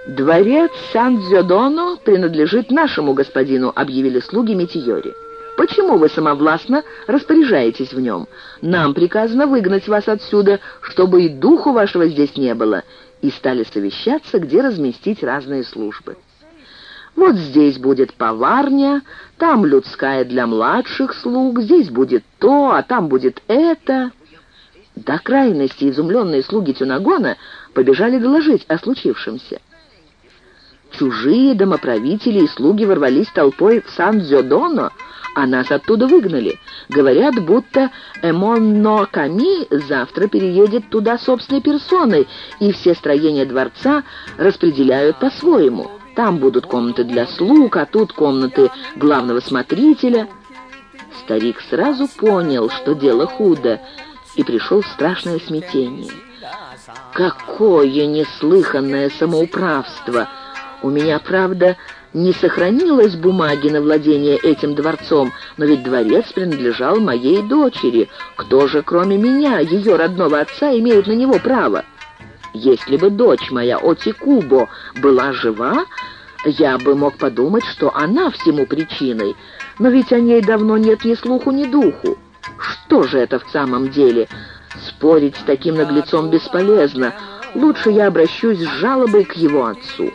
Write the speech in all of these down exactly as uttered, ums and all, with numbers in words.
«Дворец Сан-Дзёдоно принадлежит нашему господину», — объявили слуги Метиори. «Почему вы самовластно распоряжаетесь в нем? Нам приказано выгнать вас отсюда, чтобы и духу вашего здесь не было». И стали совещаться, где разместить разные службы. Вот здесь будет поварня, там людская для младших слуг, здесь будет то, а там будет это. До крайности изумленные слуги Тюнагона побежали доложить о случившемся. Чужие домоправители и слуги ворвались толпой в Сан-Дзёдоно, а нас оттуда выгнали. Говорят, будто Эмон но Ками завтра переедет туда собственной персоной, и все строения дворца распределяют по-своему. Там будут комнаты для слуг, а тут комнаты главного смотрителя. Старик сразу понял, что дело худо, и пришел в страшное смятение. Какое неслыханное самоуправство! У меня, правда, не сохранилось бумаги на владение этим дворцом, но ведь дворец принадлежал моей дочери. Кто же, кроме меня, ее родного отца, имеет на него право? Если бы дочь моя, Отикубо, была жива, я бы мог подумать, что она всему причиной, но ведь о ней давно нет ни слуху, ни духу. Что же это в самом деле? Спорить с таким наглецом бесполезно. Лучше я обращусь с жалобой к его отцу.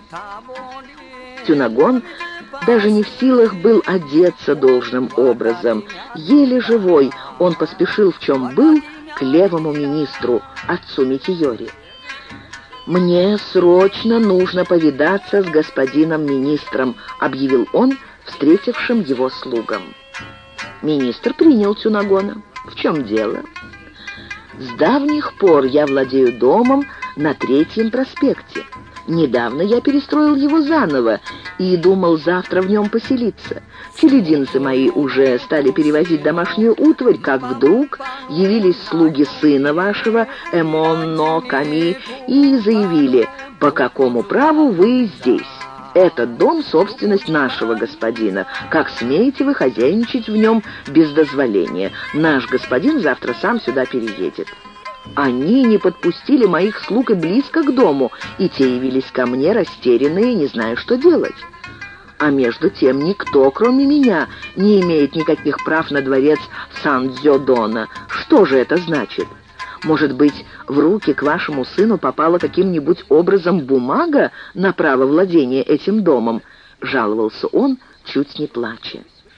Тюнагон даже не в силах был одеться должным образом. Еле живой он поспешил, в чем был, к левому министру, отцу Метиори. «Мне срочно нужно повидаться с господином министром», — объявил он встретившим его слугам. Министр принял Тюнагона. «В чем дело?» «С давних пор я владею домом на Третьем проспекте. Недавно я перестроил его заново и думал завтра в нем поселиться. Челядинцы мои уже стали перевозить домашнюю утварь, как вдруг явились слуги сына вашего, Эмон но Ками, и заявили, по какому праву вы здесь. Этот дом — собственность нашего господина. Как смеете вы хозяйничать в нем без дозволения? Наш господин завтра сам сюда переедет». Они не подпустили моих слуг и близко к дому, и те явились ко мне растерянные, не зная, что делать. А между тем никто, кроме меня, не имеет никаких прав на дворец Сан-Дзёдоно. Что же это значит? Может быть, в руки к вашему сыну попала каким-нибудь образом бумага на право владения этим домом?» — жаловался он, чуть не плача.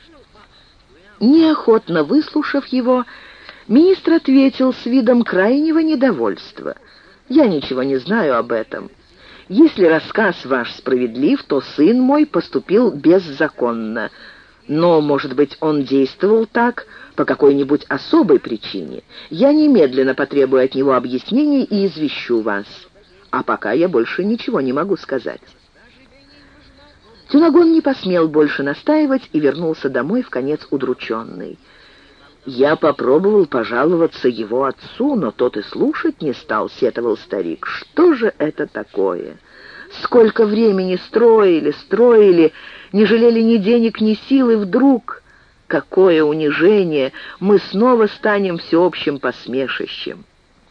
Неохотно выслушав его, министр ответил с видом крайнего недовольства: «Я ничего не знаю об этом. Если рассказ ваш справедлив, то сын мой поступил беззаконно. Но, может быть, он действовал так по какой-нибудь особой причине. Я немедленно потребую от него объяснений и извещу вас. А пока я больше ничего не могу сказать». Тюнагон не посмел больше настаивать и вернулся домой вконец удрученный. «Я попробовал пожаловаться его отцу, но тот и слушать не стал», — сетовал старик. «Что же это такое? Сколько времени строили, строили, не жалели ни денег, ни сил, и вдруг... Какое унижение! Мы снова станем всеобщим посмешищем».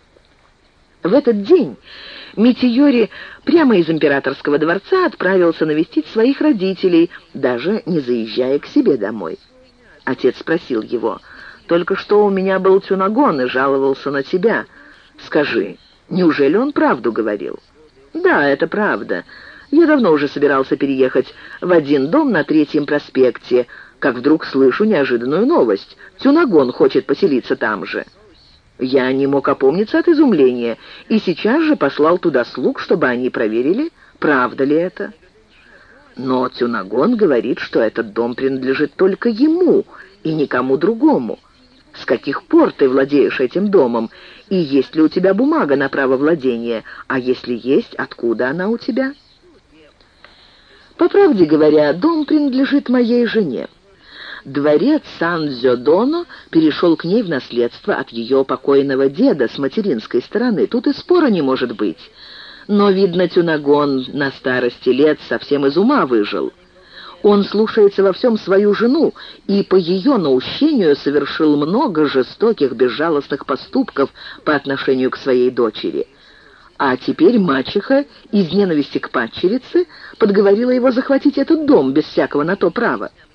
В этот день Метиори прямо из императорского дворца отправился навестить своих родителей, даже не заезжая к себе домой. Отец спросил его: «Только что у меня был Тюнагон и жаловался на тебя. Скажи, неужели он правду говорил?» «Да, это правда. Я давно уже собирался переехать в один дом на Третьем проспекте, как вдруг слышу неожиданную новость. Тюнагон хочет поселиться там же». Я не мог опомниться от изумления и сейчас же послал туда слуг, чтобы они проверили, правда ли это. Но Тюнагон говорит, что этот дом принадлежит только ему и никому другому. С каких пор ты владеешь этим домом? И есть ли у тебя бумага на право владения? А если есть, откуда она у тебя? По правде говоря, дом принадлежит моей жене. Дворец Сан-Дзёдоно перешел к ней в наследство от ее покойного деда с материнской стороны. Тут и спора не может быть. Но, видно, Тюнагон на старости лет совсем из ума выжил. Он слушается во всем свою жену и по ее наущению совершил много жестоких, безжалостных поступков по отношению к своей дочери. А теперь мачеха из ненависти к падчерице подговорила его захватить этот дом без всякого на то права.